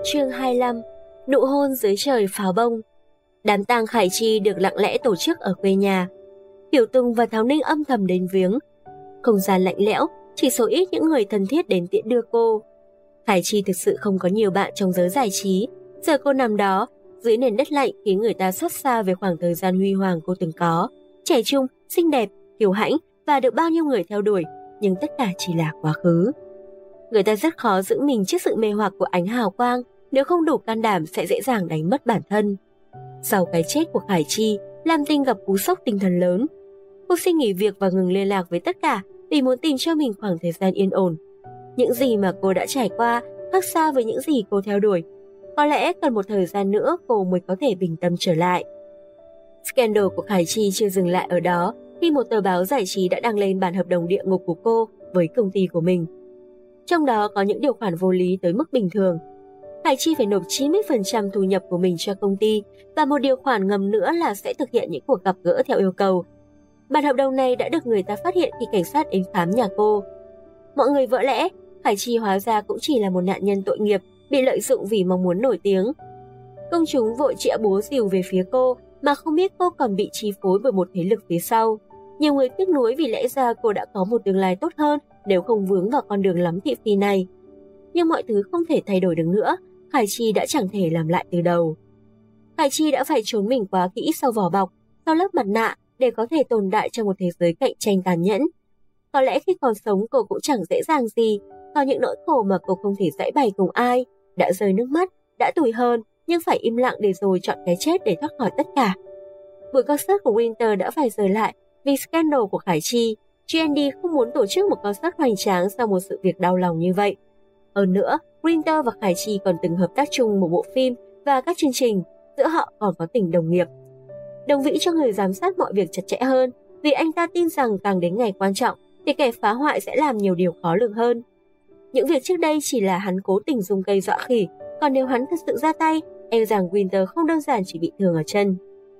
Chương 25. Nụ hôn dưới trời pháo bông. Đám tang Khải Chi được lặng lẽ tổ chức ở quê nhà. Hiểu Tùng và Tháo Ninh âm thầm đến viếng. Không gian lạnh lẽo, chỉ số ít những người thân thiết đến tiễn đưa cô. Khải Chi thực sự không có nhiều bạn trong giới giải trí. Giờ cô nằm đó, dưới nền đất lạnh khiến người ta xót xa về khoảng thời gian huy hoàng cô từng có. Trẻ trung, xinh đẹp, kiêu hãnh và được bao nhiêu người theo đuổi, nhưng tất cả chỉ là quá khứ. Người ta rất khó giữ mình trước sự mê hoặc của ánh hào quang, nếu không đủ can đảm sẽ dễ dàng đánh mất bản thân. Sau cái chết của Khải Chi, Lam Tinh gặp cú sốc tinh thần lớn. Cô xin nghỉ việc và ngừng liên lạc với tất cả vì muốn tìm cho mình khoảng thời gian yên ổn. Những gì mà cô đã trải qua khác xa với những gì cô theo đuổi. Có lẽ cần một thời gian nữa cô mới có thể bình tâm trở lại. Scandal của Khải Chi chưa dừng lại ở đó khi một tờ báo giải trí đã đăng lên bản hợp đồng địa ngục của cô với công ty của mình. Trong đó có những điều khoản vô lý tới mức bình thường. Khải Chi phải nộp 90% thu nhập của mình cho công ty và một điều khoản ngầm nữa là sẽ thực hiện những cuộc gặp gỡ theo yêu cầu. Bản hợp đồng này đã được người ta phát hiện khi cảnh sát đến khám nhà cô. Mọi người vỡ lẽ, Khải Chi hóa ra cũng chỉ là một nạn nhân tội nghiệp bị lợi dụng vì mong muốn nổi tiếng. Công chúng vội chĩa búa rìu về phía cô mà không biết cô còn bị chi phối bởi một thế lực phía sau. Nhiều người tiếc nuối vì lẽ ra cô đã có một tương lai tốt hơn nếu không vướng vào con đường lắm thị phi này. Nhưng mọi thứ không thể thay đổi được nữa, Khải Chi đã chẳng thể làm lại từ đầu. Khải Chi đã phải trốn mình quá kỹ sau vỏ bọc, sau lớp mặt nạ để có thể tồn tại trong một thế giới cạnh tranh tàn nhẫn. Có lẽ khi còn sống cô cũng chẳng dễ dàng gì, có những nỗi khổ mà cô không thể giãi bày cùng ai, đã rơi nước mắt, đã tủi hơn, nhưng phải im lặng để rồi chọn cái chết để thoát khỏi tất cả. Buổi concert của Winter đã phải rời lại vì scandal của Khải Chi. GND không muốn tổ chức một concert hoành tráng sau một sự việc đau lòng như vậy. Hơn nữa, Winter và Khải Chi còn từng hợp tác chung một bộ phim và các chương trình, giữa họ còn có tình đồng nghiệp. Đồng Vĩ cho người giám sát mọi việc chặt chẽ hơn vì anh ta tin rằng càng đến ngày quan trọng thì kẻ phá hoại sẽ làm nhiều điều khó lường hơn. Những việc trước đây chỉ là hắn cố tình dùng cây dọa khỉ, còn nếu hắn thật sự ra tay, e rằng Winter không đơn giản chỉ bị thương ở chân.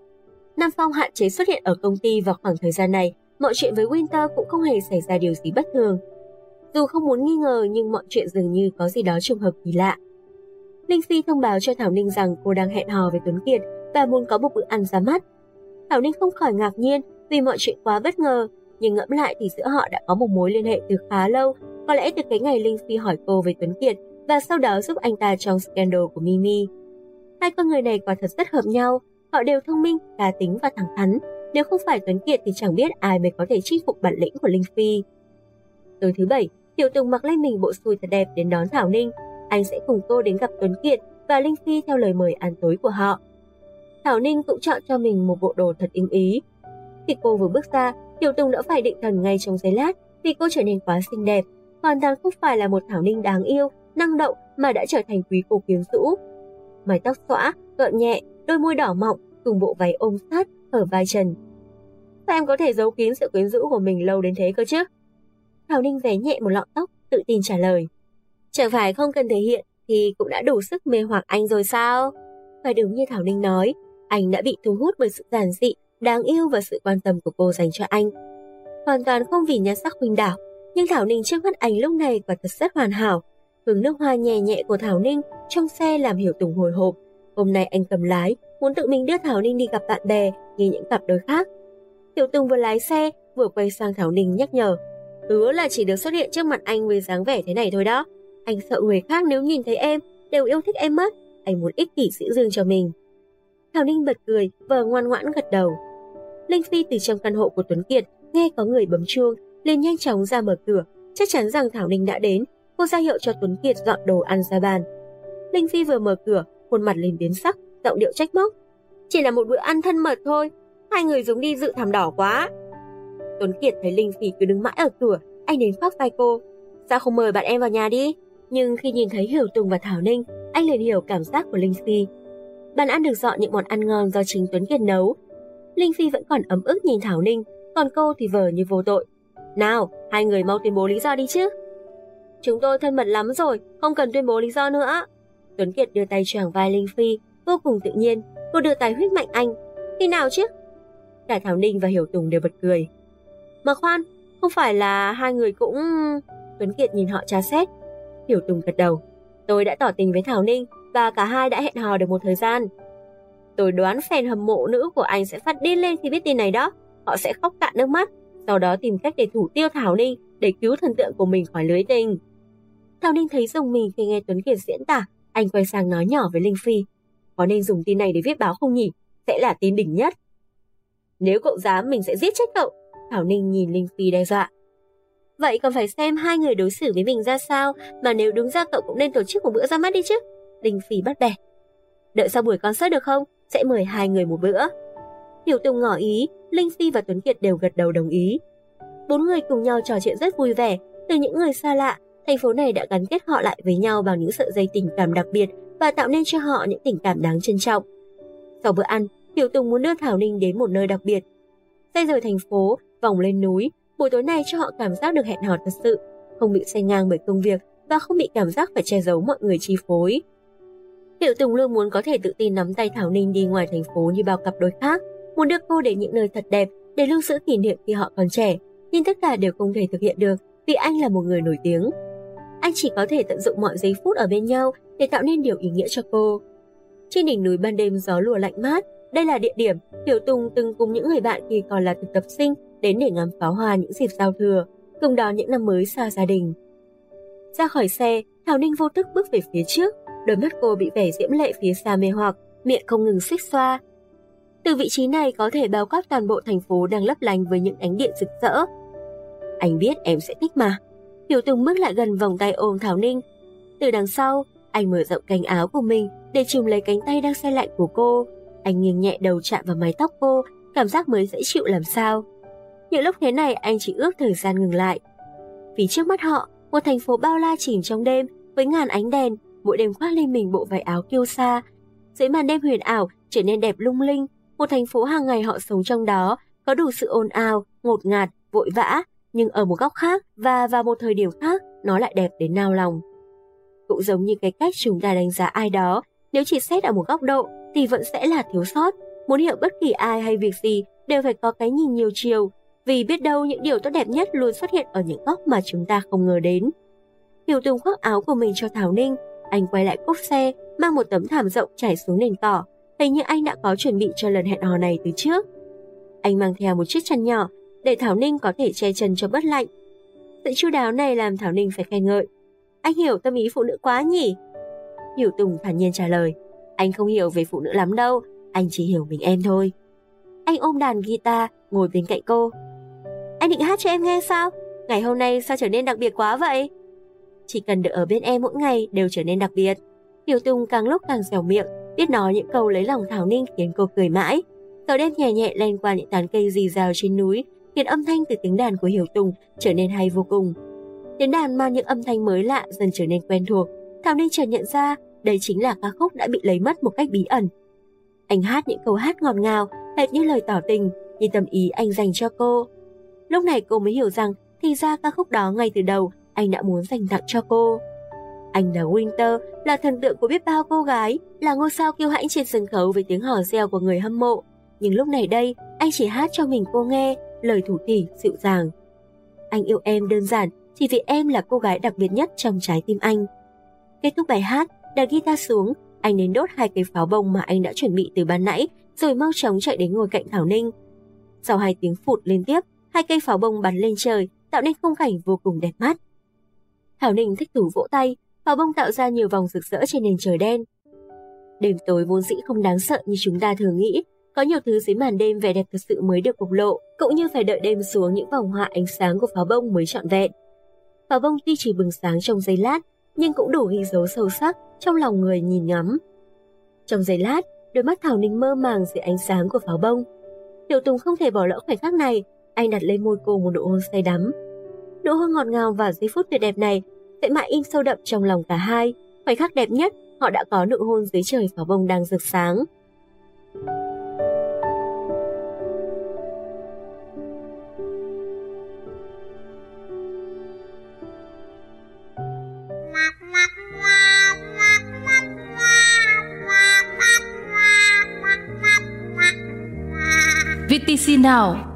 Nam Phong hạn chế xuất hiện ở công ty vào khoảng thời gian này, mọi chuyện với Winter cũng không hề xảy ra điều gì bất thường. Dù không muốn nghi ngờ nhưng mọi chuyện dường như có gì đó trùng hợp kỳ lạ. Linh Phi thông báo cho Thảo Ninh rằng cô đang hẹn hò với Tuấn Kiệt và muốn có một bữa ăn ra mắt. Thảo Ninh không khỏi ngạc nhiên vì mọi chuyện quá bất ngờ, nhưng ngẫm lại thì giữa họ đã có một mối liên hệ từ khá lâu, có lẽ từ cái ngày Linh Phi hỏi cô về Tuấn Kiệt và sau đó giúp anh ta trong scandal của Mimi. Hai con người này quả thật rất hợp nhau, họ đều thông minh, cá tính và thẳng thắn. Nếu không phải Tuấn Kiệt thì chẳng biết ai mới có thể chinh phục bản lĩnh của Linh Phi. Tối thứ Bảy, Hiểu Tùng mặc lên mình bộ xui thật đẹp đến đón Thảo Ninh. Anh sẽ cùng cô đến gặp Tuấn Kiệt và Linh Phi theo lời mời ăn tối của họ. Thảo Ninh cũng chọn cho mình một bộ đồ thật ưng ý. Khi cô vừa bước ra, Hiểu Tùng đã phải định thần ngay trong giây lát vì cô trở nên quá xinh đẹp. Hoàn toàn không phải là một Thảo Ninh đáng yêu, năng động mà đã trở thành quý cô quyến rũ. Mái tóc xõa, gợn nhẹ, đôi môi đỏ mọng cùng bộ váy ôm sát ở vai trần. Sao em có thể giấu kín sự quyến rũ của mình lâu đến thế cơ chứ? Thảo Ninh vén nhẹ một lọn tóc, tự tin trả lời. Chẳng phải không cần thể hiện thì cũng đã đủ sức mê hoặc anh rồi sao? Và đúng như Thảo Ninh nói, anh đã bị thu hút bởi sự giản dị, đáng yêu và sự quan tâm của cô dành cho anh. Hoàn toàn không vì nhan sắc khuynh đảo, nhưng Thảo Ninh trước mắt anh lúc này quả thật rất hoàn hảo. Hương nước hoa nhẹ nhẹ của Thảo Ninh trong xe làm Hiểu Tùng hồi hộp. Hôm nay anh cầm lái, muốn tự mình đưa Thảo Ninh đi gặp bạn bè như những cặp đôi khác. Hiểu Tùng vừa lái xe, vừa quay sang Thảo Ninh nhắc nhở. Hứa là chỉ được xuất hiện trước mặt anh với dáng vẻ thế này thôi đó. Anh sợ người khác nếu nhìn thấy em, đều yêu thích em mất. Anh muốn ích kỷ giữ riêng cho mình. Thảo Ninh bật cười và ngoan ngoãn gật đầu. Linh Phi từ trong căn hộ của Tuấn Kiệt nghe có người bấm chuông, liền nhanh chóng ra mở cửa. Chắc chắn rằng Thảo Ninh đã đến, cô ra hiệu cho Tuấn Kiệt dọn đồ ăn ra bàn. Linh Phi vừa mở cửa, khuôn mặt lên biến sắc, giọng điệu trách móc. Chỉ là một bữa ăn thân mật thôi, hai người giống đi dự thảm đỏ quá. Tuấn Kiệt thấy Linh Phi cứ đứng mãi ở cửa, anh đến khoác vai cô. Sao không mời bạn em vào nhà đi? Nhưng khi nhìn thấy Hiểu Tùng và Thảo Ninh, anh liền hiểu cảm giác của Linh Phi. Bàn ăn được dọn những món ăn ngon do chính Tuấn Kiệt nấu. Linh Phi vẫn còn ấm ức nhìn Thảo Ninh, còn cô thì vờ như vô tội. Nào, hai người mau tuyên bố lý do đi chứ. Chúng tôi thân mật lắm rồi, không cần tuyên bố lý do nữa. Tuấn Kiệt đưa tay choàng vai Linh Phi, vô cùng tự nhiên. Cô đưa tay huých mạnh anh. Khi nào chứ? Cả Thảo Ninh và Hiểu Tùng đều bật cười. Mà khoan, không phải là hai người cũng... Tuấn Kiệt nhìn họ tra xét. Hiểu Tùng gật đầu. Tôi đã tỏ tình với Thảo Ninh và cả hai đã hẹn hò được một thời gian. Tôi đoán fan hâm mộ nữ của anh sẽ phát điên lên khi biết tin này đó. Họ sẽ khóc cạn nước mắt, sau đó tìm cách để thủ tiêu Thảo Ninh để cứu thần tượng của mình khỏi lưới tình. Thảo Ninh thấy rùng mình khi nghe Tuấn Kiệt diễn tả, anh quay sang nói nhỏ với Linh Phi. Có nên dùng tin này để viết báo không nhỉ? Sẽ là tin đỉnh nhất. Nếu cậu dám mình sẽ giết chết cậu. Thảo Ninh nhìn Linh Phi đe dọa. Vậy còn phải xem hai người đối xử với mình ra sao, mà nếu đúng ra cậu cũng nên tổ chức một bữa ra mắt đi chứ. Linh Phi bắt bẻ. Đợi sau buổi concert được không? Sẽ mời hai người một bữa. Hiểu Tùng ngỏ ý, Linh Phi và Tuấn Kiệt đều gật đầu đồng ý. Bốn người cùng nhau trò chuyện rất vui vẻ. Từ những người xa lạ, thành phố này đã gắn kết họ lại với nhau bằng những sợi dây tình cảm đặc biệt và tạo nên cho họ những tình cảm đáng trân trọng. Sau bữa ăn, Hiểu Tùng muốn đưa Thảo Ninh đến một nơi đặc biệt. Xe rời thành phố, vòng lên núi, buổi tối này cho họ cảm giác được hẹn hò thật sự, không bị say ngang bởi công việc và không bị cảm giác phải che giấu mọi người chi phối. Hiểu Tùng luôn muốn có thể tự tin nắm tay Thảo Ninh đi ngoài thành phố như bao cặp đôi khác, muốn đưa cô đến những nơi thật đẹp để lưu giữ kỷ niệm khi họ còn trẻ, nhưng tất cả đều không thể thực hiện được vì anh là một người nổi tiếng. Anh chỉ có thể tận dụng mọi giây phút ở bên nhau để tạo nên điều ý nghĩa cho cô. Trên đỉnh núi ban đêm gió lùa lạnh mát, đây là địa điểm Hiểu Tùng từng cùng những người bạn khi còn là thực tập sinh đến để ngắm pháo hoa những dịp giao thừa, cùng đón những năm mới xa gia đình. Ra khỏi xe, Thảo Ninh vô thức bước về phía trước, đôi mắt cô bị vẻ diễm lệ phía xa mê hoặc, miệng không ngừng xuýt xoa. Từ vị trí này có thể bao quát toàn bộ thành phố đang lấp lánh với những ánh điện rực rỡ. Anh biết em sẽ thích mà. Hiểu Tùng bước lại gần vòng tay ôm Thảo Ninh. Từ đằng sau, anh mở rộng cánh áo của mình để chùm lấy cánh tay đang se lạnh của cô. Anh nghiêng nhẹ đầu chạm vào mái tóc cô, cảm giác mới dễ chịu làm sao. Những lúc thế này anh chỉ ước thời gian ngừng lại. Vì trước mắt họ, một thành phố bao la chìm trong đêm với ngàn ánh đèn, mỗi đêm khoác lên mình bộ váy áo kiêu sa. Dưới màn đêm huyền ảo trở nên đẹp lung linh, một thành phố hàng ngày họ sống trong đó, có đủ sự ồn ào, ngột ngạt, vội vã, nhưng ở một góc khác và vào một thời điểm khác, nó lại đẹp đến nao lòng. Cũng giống như cái cách chúng ta đánh giá ai đó, nếu chỉ xét ở một góc độ thì vẫn sẽ là thiếu sót. Muốn hiểu bất kỳ ai hay việc gì đều phải có cái nhìn nhiều chiều, vì biết đâu những điều tốt đẹp nhất luôn xuất hiện ở những góc mà chúng ta không ngờ đến. Hiểu Tùng khoác áo của mình cho Thảo Ninh, anh quay lại cốp xe, mang một tấm thảm rộng trải xuống nền cỏ, hình như anh đã có chuẩn bị cho lần hẹn hò này từ trước. Anh mang theo một chiếc chăn nhỏ để Thảo Ninh có thể che chân cho bớt lạnh. Sự chu đáo này làm Thảo Ninh phải khen ngợi. Anh hiểu tâm ý phụ nữ quá nhỉ? Hiểu Tùng thản nhiên trả lời. Anh không hiểu về phụ nữ lắm đâu, anh chỉ hiểu mình em thôi. Anh ôm đàn guitar, ngồi bên cạnh cô. Anh định hát cho em nghe sao? Ngày hôm nay sao trở nên đặc biệt quá vậy? Chỉ cần được ở bên em mỗi ngày đều trở nên đặc biệt. Hiểu Tùng càng lúc càng dẻo miệng, biết nói những câu lấy lòng Thảo Ninh khiến cô cười mãi. Gió đêm nhẹ nhẹ len qua những tán cây rì rào trên núi, khiến âm thanh từ tiếng đàn của Hiểu Tùng trở nên hay vô cùng. Tiếng đàn mang những âm thanh mới lạ dần trở nên quen thuộc. Thảo Ninh chợt nhận ra đây chính là ca khúc đã bị lấy mất một cách bí ẩn. Anh hát những câu hát ngọt ngào, hệt như lời tỏ tình, như tâm ý anh dành cho cô. Lúc này cô mới hiểu rằng thì ra ca khúc đó ngay từ đầu anh đã muốn dành tặng cho cô. Anh là Winter, là thần tượng của biết bao cô gái, là ngôi sao kiêu hãnh trên sân khấu với tiếng hò reo của người hâm mộ. Nhưng lúc này đây, anh chỉ hát cho mình cô nghe, lời thủ thỉ dịu dàng. Anh yêu em đơn giản, chỉ vì em là cô gái đặc biệt nhất trong trái tim anh. Kết thúc bài hát, đặt guitar xuống, anh đến đốt 2 cây pháo bông mà anh đã chuẩn bị từ ban nãy, rồi mau chóng chạy đến ngồi cạnh Thảo Ninh. Sau 2 tiếng phụt liên tiếp, 2 cây pháo bông bắn lên trời, tạo nên khung cảnh vô cùng đẹp mắt. Thảo Ninh thích thú vỗ tay, pháo bông tạo ra nhiều vòng rực rỡ trên nền trời đen. Đêm tối vốn dĩ không đáng sợ như chúng ta thường nghĩ, có nhiều thứ dưới màn đêm vẻ đẹp thật sự mới được bộc lộ, cũng như phải đợi đêm xuống những vòng hoa ánh sáng của pháo bông mới trọn vẹn. Pháo bông tuy chỉ bừng sáng trong giây lát, nhưng cũng đủ ghi dấu sâu sắc trong lòng người nhìn ngắm. Trong giây lát, đôi mắt Thảo Ninh mơ màng dưới ánh sáng của pháo bông. Hiểu Tùng không thể bỏ lỡ khoảnh khắc này, anh đặt lên môi cô một nụ hôn say đắm. Nụ hôn ngọt ngào vào giây phút tuyệt đẹp này sẽ mãi in sâu đậm trong lòng cả hai. Khoảnh khắc đẹp nhất, họ đã có nụ hôn dưới trời pháo bông đang rực sáng. VTC Now